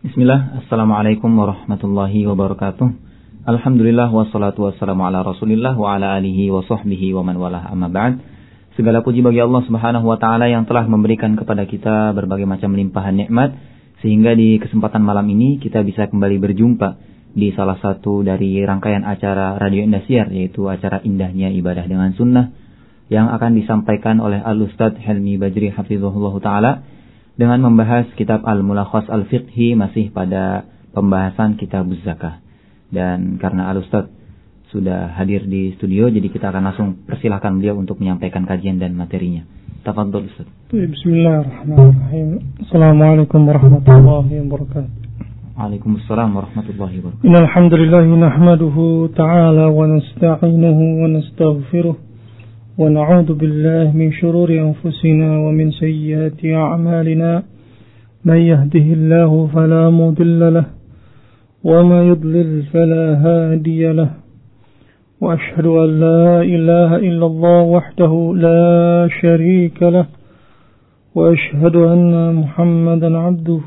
Bismillah, Assalamualaikum warahmatullahi wabarakatuh. Alhamdulillah wassalatu wassalamu ala Rasulillah wa ala alihi wa sahbihi wa man walah, amma ba'd. Segala puji bagi Allah Subhanahu wa taala yang telah memberikan kepada kita berbagai macam limpahan nikmat sehingga di kesempatan malam ini kita bisa kembali berjumpa di salah satu dari rangkaian acara Radio Indosiar, yaitu acara Indahnya Ibadah dengan Sunnah yang akan disampaikan oleh Al-Ustadz Helmi Bajri hafizahullah taala dengan membahas kitab Al-Mulakhas Al-Fiqhi, masih pada pembahasan kitab Zakah. Dan karena Al-Ustadz sudah hadir di studio, jadi kita akan langsung persilahkan beliau untuk menyampaikan kajian dan materinya. Tafadhol Ustaz. Bismillahirrahmanirrahim. Assalamualaikum warahmatullahi wabarakatuh. Waalaikumsalam warahmatullahi wabarakatuh. Innal hamdalillah nahmaduhu ta'ala wa nasta'inuhu wa nastaghfiruh. ونعوذ بالله من شرور أنفسنا ومن سيئات أعمالنا من يهده الله فلا مضل له وما يضلل فلا هادي له وأشهد أن لا إله إلا الله وحده لا شريك له وأشهد أن محمدا عبده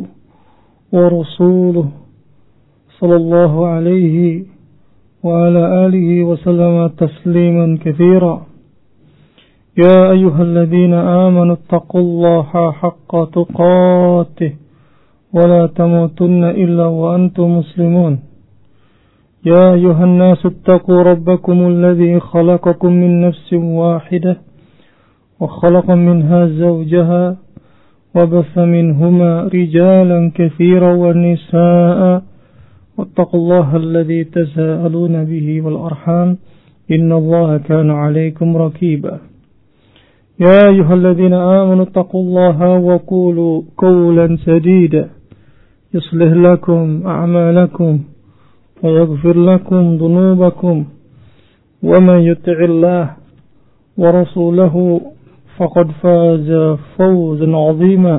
ورسوله صلى الله عليه وعلى آله وسلم تسليما كثيرا. يا أيها الذين آمنوا اتقوا الله حق تقاته ولا تموتن إلا وأنتم مسلمون. يا أيها الناس اتقوا ربكم الذي خلقكم من نفس واحدة وخلق منها زوجها وبث منهما رجالا كثيرا ونساء واتقوا الله الذي تساءلون به والأرحام إن الله كان عليكم رقيبا. يا أيها الذين آمنوا اتقوا الله وقولوا قولا سديدا يصلح لكم أعمالكم ويغفر لكم ذنوبكم ومن يطع الله ورسوله فقد فاز فوزا عظيما.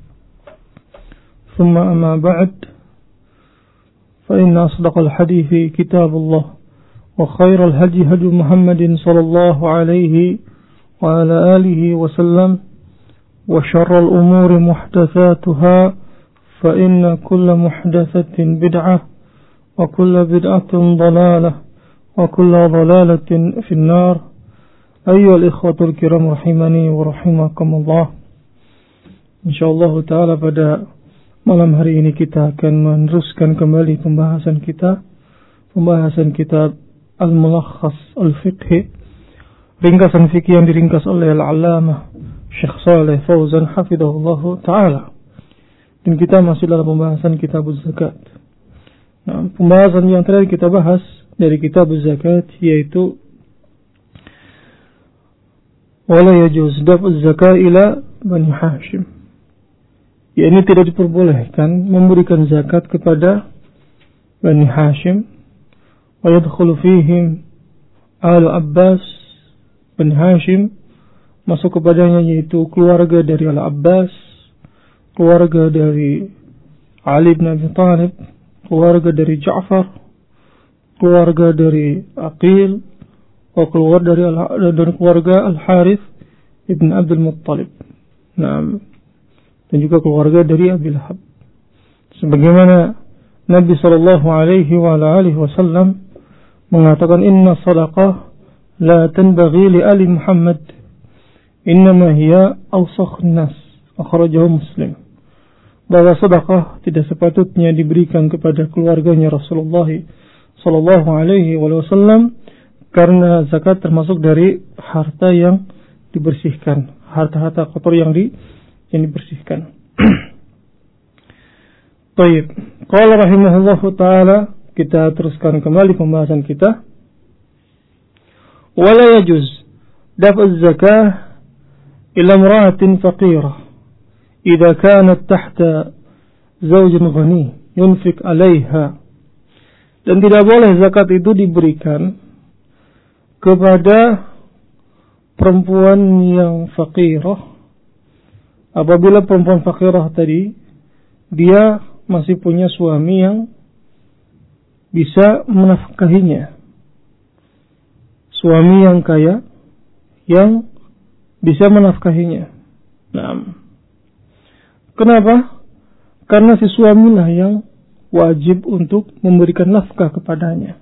ثم أما بعد، فإن أصدق الحديث كتاب الله وخير الهدي هدي محمد صلى الله عليه وعلى آله وسلم وشر الأمور محدثاتها فإن كل محدثة بدعة وكل بدعة ضلالة وكل ضلالة في النار. أيها الإخوة الكرام رحمني ورحمكم الله. InsyaAllah ta'ala pada malam hari ini kita akan meneruskan kembali pembahasan kitab Al-Mulakhas Al-Fiqhi, ringkasan fikih yang diringkas oleh Al-Allamah Syekh Shalih Fauzan hafizahullah ta'ala. Dan kita masih dalam pembahasan kitab zakat. Nah, pembahasan yang terakhir kita bahas dari kitab zakat yaitu wala yajuz daf'uz zakat ila Bani Hashim. Ya, ini tidak diperbolehkan memberikan zakat kepada Bani Hashim. Wa yadkhulu fihim Al Abbas. Bani Hashim masuk kepadanya yaitu keluarga dari Al-Abbas, keluarga dari Ali bin Abi Thalib, keluarga dari Ja'far, keluarga dari Aqil, keluarga dari keluarga Al-Harith ibn Abdul Muttalib. Nah, dan juga keluarga dari Abi Lahab. Sebagaimana Nabi sallallahu alaihi wasallam mengatakan, inna sadaqah la tanbaghi li ali Muhammad innama hiya awsakh nas, akhrajahu Muslim. Bahwa sedekah tidak sepatutnya diberikan kepada keluarganya Rasulullah sallallahu alaihi wasallam karena zakat termasuk dari harta yang dibersihkan, harta-harta kotor yang dibersihkan. Baik, qala rahimahullahu taala, kita teruskan kembali pembahasan kita. ولا يجوز دفع الزكاة إلى امرأة فقيرة إذا كانت تحت زوج غني ينفق عليها. Dan tidak boleh zakat itu diberikan kepada perempuan yang fakirah apabila perempuan fakirah tadi dia masih punya suami yang bisa menafkahinya, suami yang kaya yang bisa menafkahinya. Nah, kenapa? karena si suamilah yang wajib untuk memberikan nafkah kepadanya.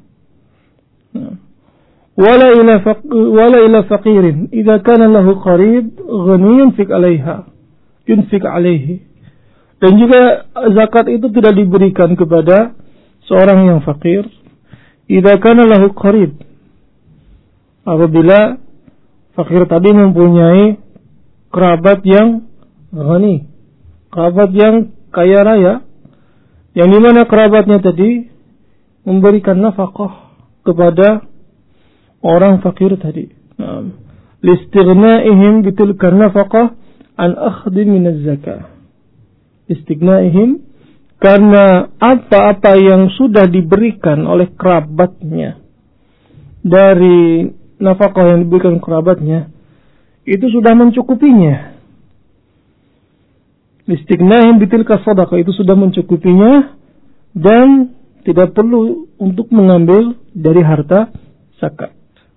Wala ila faqirin idza kana lahu qarib ghaniyun yunfik alaihi. Dan juga zakat itu tidak diberikan kepada seorang yang fakir idza kana lahu qarib, apabila fakir tadi mempunyai kerabat yang ghani, kerabat yang kaya raya, yang dimana kerabatnya tadi memberikan nafkah kepada orang fakir tadi. Listighna'ihim bitilka nafaqah an akhdhi min az-zakah. Istighna'ihim, karena apa-apa yang sudah diberikan oleh kerabatnya dari nafkah yang diberikan kerabatnya itu sudah mencukupinya. Listighna'ihim bitilka sadaqah, itu sudah mencukupinya dan tidak perlu untuk mengambil dari harta zakat.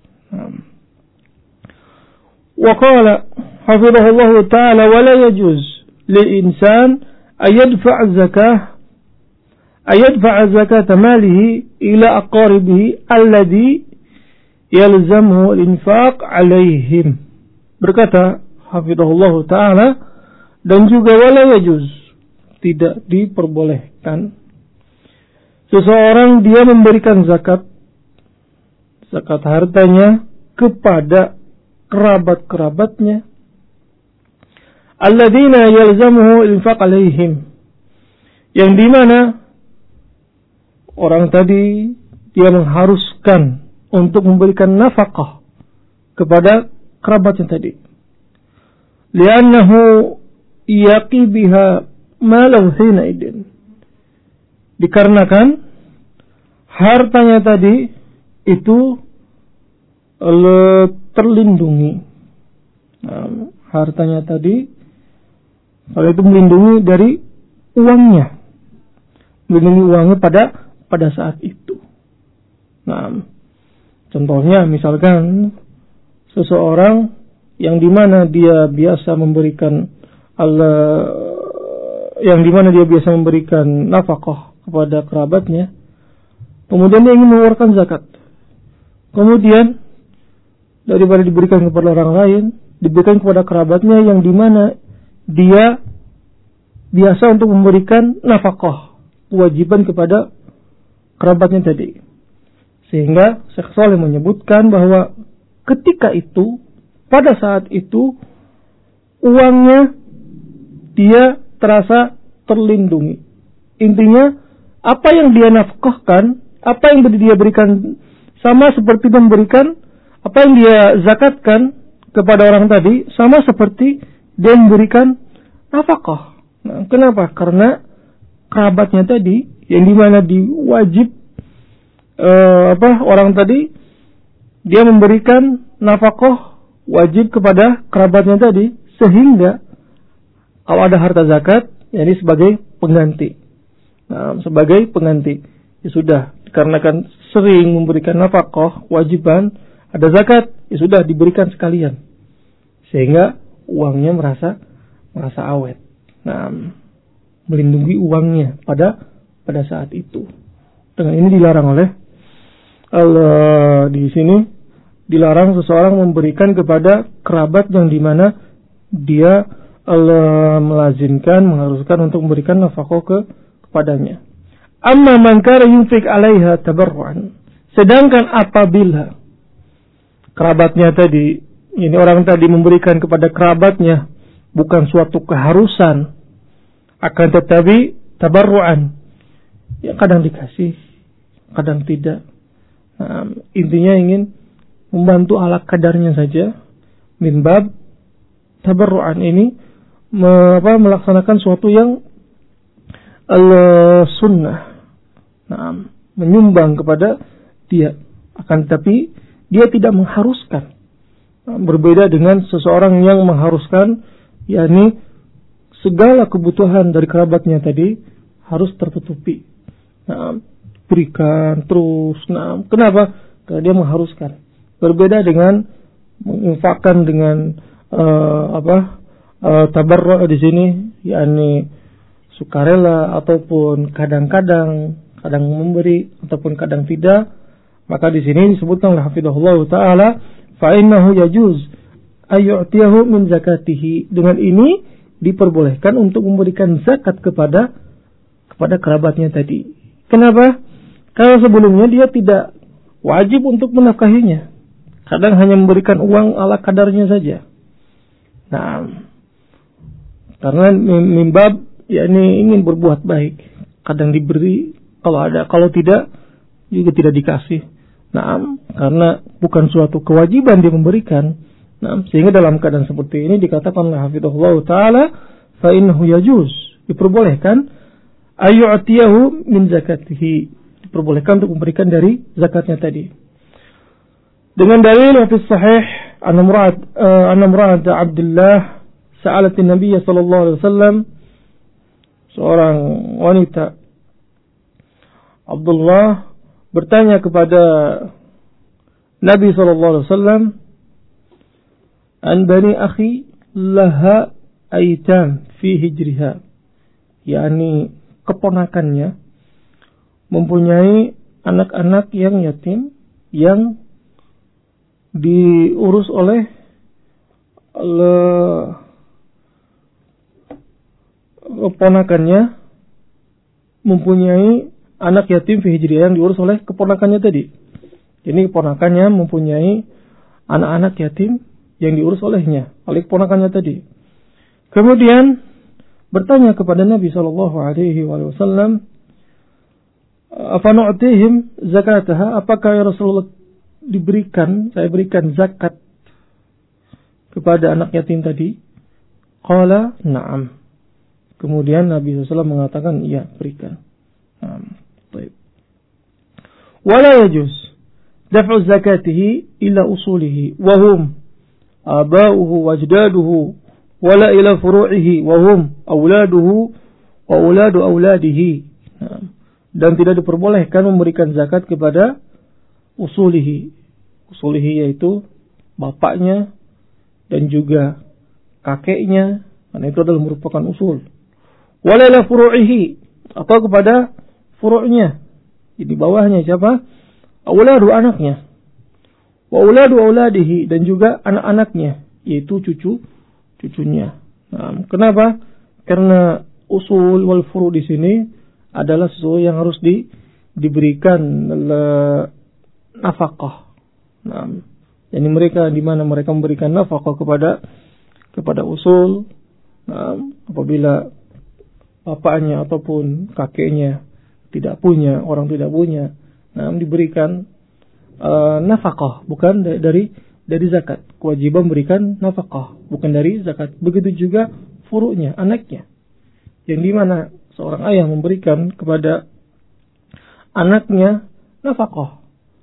Wa qala hafizahullah ta'ala wa la yajuz lil insan ayadfa' zakata malihi ila aqaribihi alladhi yalzamuhu al-infaq alaihim. Berkata hafizahullah ta'ala, dan juga wa la yajuz, tidak diperbolehkan seseorang dia memberikan zakat hartanya kepada kerabat-kerabatnya alladzina yalzamuhu infaq alaihim, yang dimana orang tadi dia mengharuskan untuk memberikan nafkah kepada kerabatnya tadi, li'annahu yaqi biha malahu hina idin, dikarenakan hartanya tadi itu terlindungi. Hartanya tadi, kalau itu melindungi dari uangnya, melindungi uangnya pada saat itu. Contohnya misalkan seseorang yang dimana dia biasa memberikan nafkah kepada kerabatnya, kemudian dia ingin mengeluarkan zakat. Kemudian daripada diberikan kepada orang lain, diberikan kepada kerabatnya yang dimana dia biasa untuk memberikan nafkah, kewajiban kepada kerabatnya tadi. Sehingga Syekh Shalih menyebutkan bahwa ketika itu, pada saat itu, uangnya dia terasa terlindungi. Intinya, apa yang dia nafkahkan, apa yang dia berikan, sama seperti memberikan, apa yang dia zakatkan kepada orang tadi, sama seperti dia memberikan nafkah. Kenapa? Karena kerabatnya tadi, yang dimana diwajib, orang tadi, dia memberikan nafkah wajib kepada kerabatnya tadi, sehingga kalau ada harta zakat, ini sebagai pengganti. Sebagai pengganti. Ya sudah, dikarenakan sering memberikan nafkah, wajiban, ada zakat, ya sudah diberikan sekalian. Sehingga uangnya merasa awet. Melindungi uangnya pada saat itu. Dengan ini dilarang oleh Allah di sini, dilarang seseorang memberikan kepada kerabat yang dimana dia Allah melazimkan, mengharuskan untuk memberikan nafkah kepadanya. Amma man kana yunfik 'alaiha tabarru'an. Sedangkan apabila kerabatnya tadi, ini orang tadi memberikan kepada kerabatnya bukan suatu keharusan, akan tetapi tabarru'an. Ya kadang dikasih, kadang tidak. Intinya ingin membantu ala kadarnya saja. Min bab tabarru'an ini melaksanakan suatu yang sunnah. Menyumbang kepada dia, akan tetapi dia tidak mengharuskan. Berbeda dengan seseorang yang mengharuskan, yakni segala kebutuhan dari kerabatnya tadi harus tertutupi. Berikan terus. Kenapa? Karena dia mengharuskan. Berbeda dengan menginfakkan dengan tabarru' di sini, yakni sukarela ataupun kadang-kadang memberi ataupun kadang tidak, maka di sini disebutkan oleh hafizahullah taala fa innahu yajuz ayyutiyahu min zakatihi. Dengan ini diperbolehkan untuk memberikan zakat kepada kerabatnya tadi. Kenapa? Karena sebelumnya dia tidak wajib untuk menafkahinya. Kadang hanya memberikan uang ala kadarnya saja. Nah, karena mimbab yakni ingin berbuat baik, kadang diberi kalau ada, kalau tidak juga tidak dikasih. Nah, karena bukan suatu kewajiban dia memberikan. Nah, sehingga dalam keadaan seperti ini dikatakan oleh hafizahullah taala fa innahu yajuz, diperbolehkan ayyutiyahu min zakatihi, diperbolehkan untuk memberikan dari zakatnya tadi. Dengan dalil fi sahih anna murad Abdullah sa'alat an-nabiy sallallahu alaihi wasallam, seorang wanita Abdullah bertanya kepada Nabi sallallahu alaihi wasallam an bani akhi laha aitam fi hijriha, yakni keponakannya mempunyai anak-anak yang yatim yang diurus oleh keponakannya mempunyai anak yatim fi hijriha yang diurus oleh keponakannya tadi. Ini keponakannya mempunyai anak-anak yatim yang diurus olehnya, oleh keponakannya tadi. Kemudian bertanya kepada Nabi sallallahu alaihi wasallam, "Apa nu'tihim zakataha?" Apakah ya Rasulullah saya berikan zakat kepada anak yatim tadi? Qala na'am. Kemudian Nabi SAW mengatakan, iya, berikan. Baik. Wala yajuz daf'u zakatihi ila usulihi wa hum aba'uhu wajdaduhu wala ila furu'ihi wa hum auladuhu wa auladu auladihi. Dan tidak diperbolehkan memberikan zakat kepada usulihi. Usulihi yaitu bapaknya dan juga kakeknya, karena itu adalah merupakan usul. Wala ila furu'ihi, atau kepada furu'nya, di bawahnya siapa? Auladu, anaknya. Wa auladu auladihi, dan juga anak-anaknya, yaitu cucunya. Nah, kenapa? Karena usul wal furu' di sini adalah sesuatu yang harus diberikan nafkah. Nah, jadi mereka di mana mereka memberikan nafkah kepada usul, nah, apabila bapaknya ataupun kakeknya orang tidak punya, nah, diberikan nafkah, bukan dari zakat. Kewajiban memberikan nafkah, bukan dari zakat. Begitu juga furu'nya, anaknya, yang di mana seorang ayah memberikan kepada anaknya nafkah,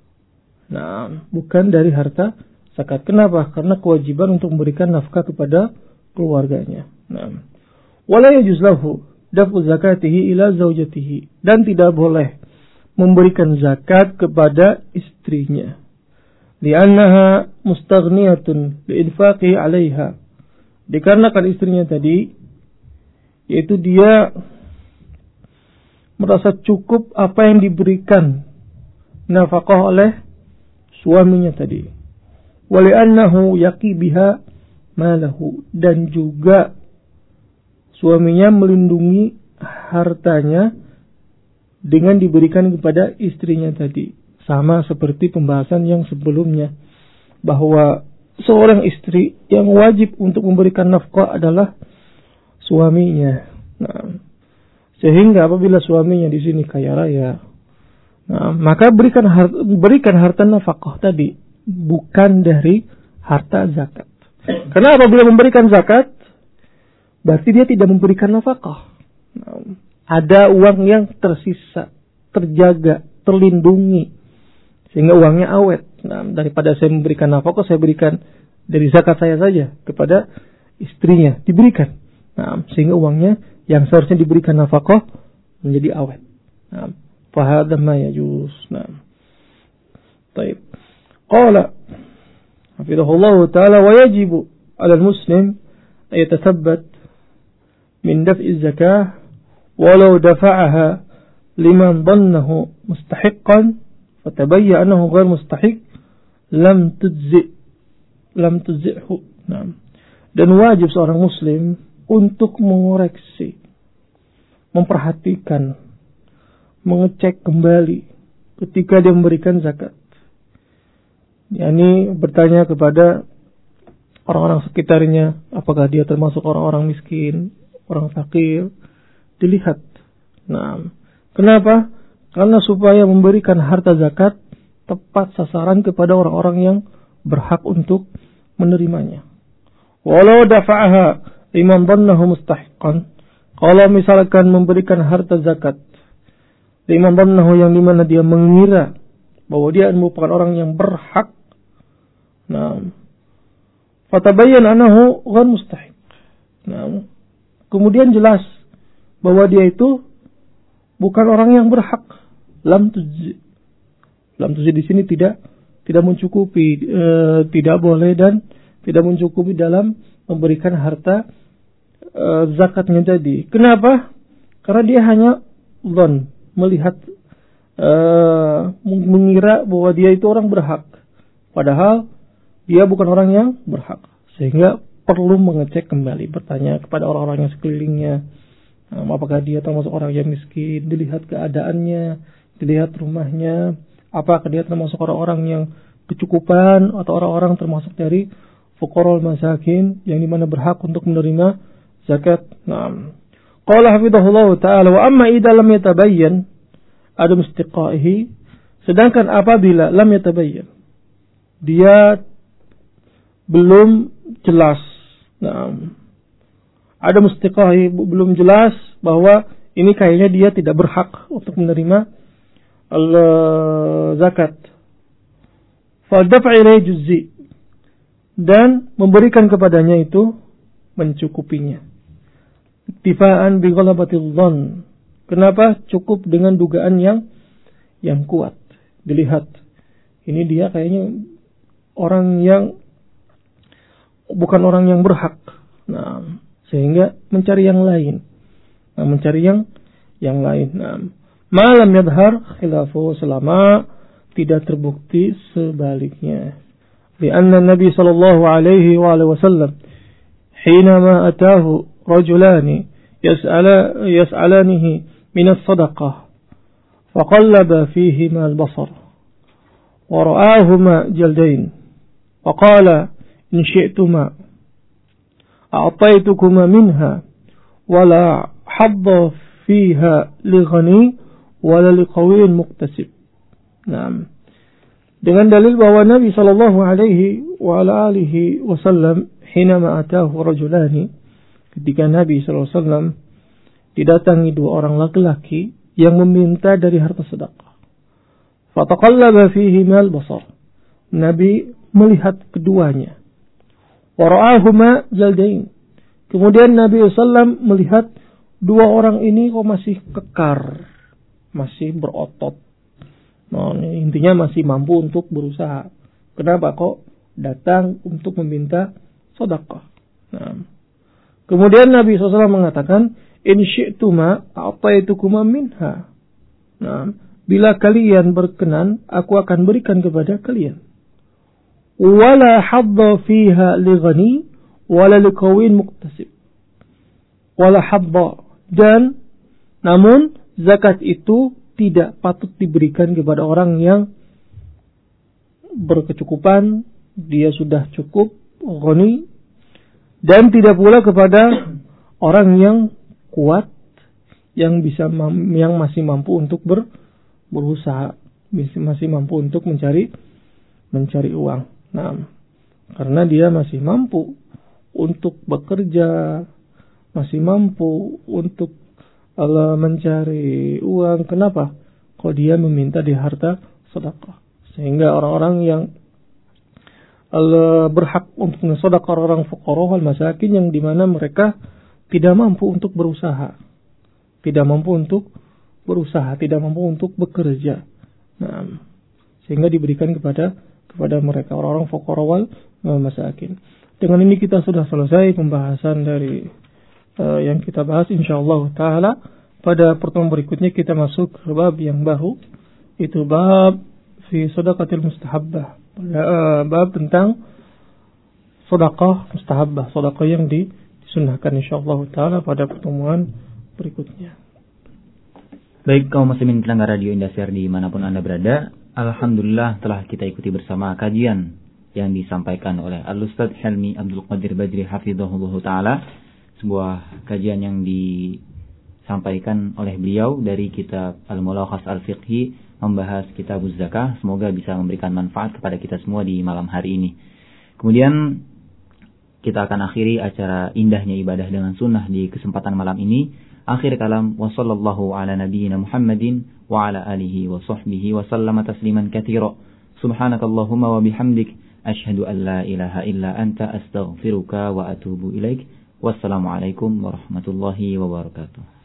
nah, bukan dari harta zakat. Kenapa? Karena kewajiban untuk memberikan nafkah kepada keluarganya. Nah, wala yajuz lahu daf'u zakatihi ila zaujatihi, dan tidak boleh memberikan zakat kepada istrinya, li'annaha mustaghniyatun li'infaqihi 'alaiha, dikarenakan istrinya tadi, yaitu dia merasa cukup apa yang diberikan nafkah oleh suaminya tadi. Wa li'annahu yaqi biha malahu, dan juga suaminya melindungi hartanya dengan diberikan kepada istrinya tadi. Sama seperti pembahasan yang sebelumnya, bahwa seorang istri yang wajib untuk memberikan nafkah adalah suaminya. Nah, sehingga apabila suaminya di sini kaya raya, nah, maka berikan harta nafkah tadi, bukan dari harta zakat. Karena apabila memberikan zakat, berarti dia tidak memberikan nafkah. Nah, ada uang yang tersisa, terjaga, terlindungi, sehingga uangnya awet. Nah, daripada saya memberikan nafkah, saya berikan dari zakat saya saja kepada istrinya, diberikan. Nah, sehingga uangnya yang seharusnya diberikan nafkah menjadi awet. Nah, fahadha ma yajuz. Nah, baik. Qala hafizahullah ta'ala, wa yajibu 'ala al-muslim an yatathabbat min daf'i az-zakah walau dafa'aha liman dhannahu mustahiqqan fatabayya annahu ghair mustahiq lam tujzi'hu. Nah, dan wajib seorang muslim untuk mengoreksi, memperhatikan, mengecek kembali ketika dia memberikan zakat. yakni bertanya kepada orang-orang sekitarnya, apakah dia termasuk orang-orang miskin, orang fakir, dilihat. Nah, kenapa? Karena supaya memberikan harta zakat tepat sasaran kepada orang-orang yang berhak untuk menerimanya. Walau dafa'aha liman dhannahu mustahiqqan, kalau misalkan memberikan harta zakat liman dhannahu, yang dimana dia mengira bahwa dia merupakan orang yang berhak, nah, fatabayyan annahu ghair mustahiq. Nah, kemudian jelas bahwa dia itu bukan orang yang berhak. Lam tujzi di sini tidak mencukupi, tidak boleh dan tidak mencukupi dalam memberikan harta zakatnya tadi. Kenapa? Karena dia hanya dzan, melihat, mengira bahwa dia itu orang berhak, padahal dia bukan orang yang berhak. Sehingga perlu mengecek kembali, bertanya kepada orang-orang yang sekelilingnya, apakah dia termasuk orang yang miskin, dilihat keadaannya, dilihat rumahnya, apakah dia termasuk orang-orang yang kecukupan atau orang-orang termasuk dari fuqara'ul masakin yang dimana berhak untuk menerima zakat. Nah, qala hafizahullah ta'ala, wa amma idza lam yatabayyan adam istiqaihi, sedangkan apabila lam yatabayyan, dia belum jelas, nah, adam istiqaihi, belum jelas bahwa ini kayaknya dia tidak berhak untuk menerima zakat, fa daf'a ilaihi juz'i, dan memberikan kepadanya itu mencukupinya. Iktifaan bi ghalabatil dhann. Kenapa? Cukup dengan dugaan yang kuat. Dilihat, ini dia kayaknya orang yang bukan orang yang berhak. Nah, sehingga mencari yang lain. Nah, mencari yang lain. Nah, malam yadhar khilafu, selama tidak terbukti sebaliknya. Lianna Nabi sallallahu alaihi wa sallam hinama atahu rajulani yas'alanihi min as-sadaqah faqallaba fihima al-basar wa ra'ahuma jaldain wa qala in syi'tuma a'taytukuma minha wa la hadda fiha li ghani wa la li qawiyyin muktasib. Naam. Dengan dalil bahwa Nabi sallallahu alaihi wa alihi wasallam hinama atahu rajulani, ketika Nabi sallallahu alaihi wasallam didatangi dua orang laki-laki yang meminta dari harta sedekah. Fataqallaba fihi mal basar. Nabi melihat keduanya. Wa ra'ahuma jaldain. Kemudian Nabi sallallahu melihat dua orang ini kok masih kekar, masih berotot. Nah, intinya masih mampu untuk berusaha. Kenapa kok datang untuk meminta sedekah? Nah, kemudian Nabi SAW mengatakan, in syi'tuma a'taitukuma minha. Nah, bila kalian berkenan, aku akan berikan kepada kalian. Wala hadda fiha li ghani wala li qawin muktasib. Wala hadda, dan namun zakat itu tidak patut diberikan kepada orang yang berkecukupan, dia sudah cukup, ghani, dan tidak pula kepada orang yang kuat, yang masih mampu untuk berusaha, masih mampu untuk mencari uang. Nah, karena dia masih mampu untuk bekerja, masih mampu untuk mencari uang. Kenapa? Kok dia meminta di harta sedekah? Sehingga orang-orang yang berhak untuk sedekah, orang-orang fuqara wal masakin yang dimana mereka tidak mampu untuk berusaha, tidak mampu untuk bekerja. Nah, sehingga diberikan kepada mereka, orang-orang fuqara wal masakin. Dengan ini kita sudah selesai pembahasan dari yang kita bahas, insyaallah taala. pada pertemuan berikutnya kita masuk ke bab yang baru, itu bab fi shadaqatil mustahabbah, bab tentang sedekah mustahabbah, sedekah yang disunnahkan insyaallah taala pada pertemuan berikutnya. Baik kaum muslimin pendengar Radio Indosiar dimanapun Anda berada, alhamdulillah telah kita ikuti bersama kajian yang disampaikan oleh Al-Ustaz Helmi Abdul Qadir Bajri hafizahullah taala, sebuah kajian yang disampaikan oleh beliau dari kitab Al-Mulakhas Al-Fiqhi membahas kitab zakah. Semoga bisa memberikan manfaat kepada kita semua di malam hari ini. Kemudian kita akan akhiri acara indahnya ibadah dengan sunnah di kesempatan malam ini. Akhir kalam, wa sallallahu ala nabiyyina Muhammadin wa ala alihi wa sahbihi wa sallama tasliman katsira. Subhanakallahumma wa bihamdik asyhadu an la ilaha illa anta astaghfiruka wa atubu ilaik. Wassalamualaikum warahmatullahi wabarakatuh.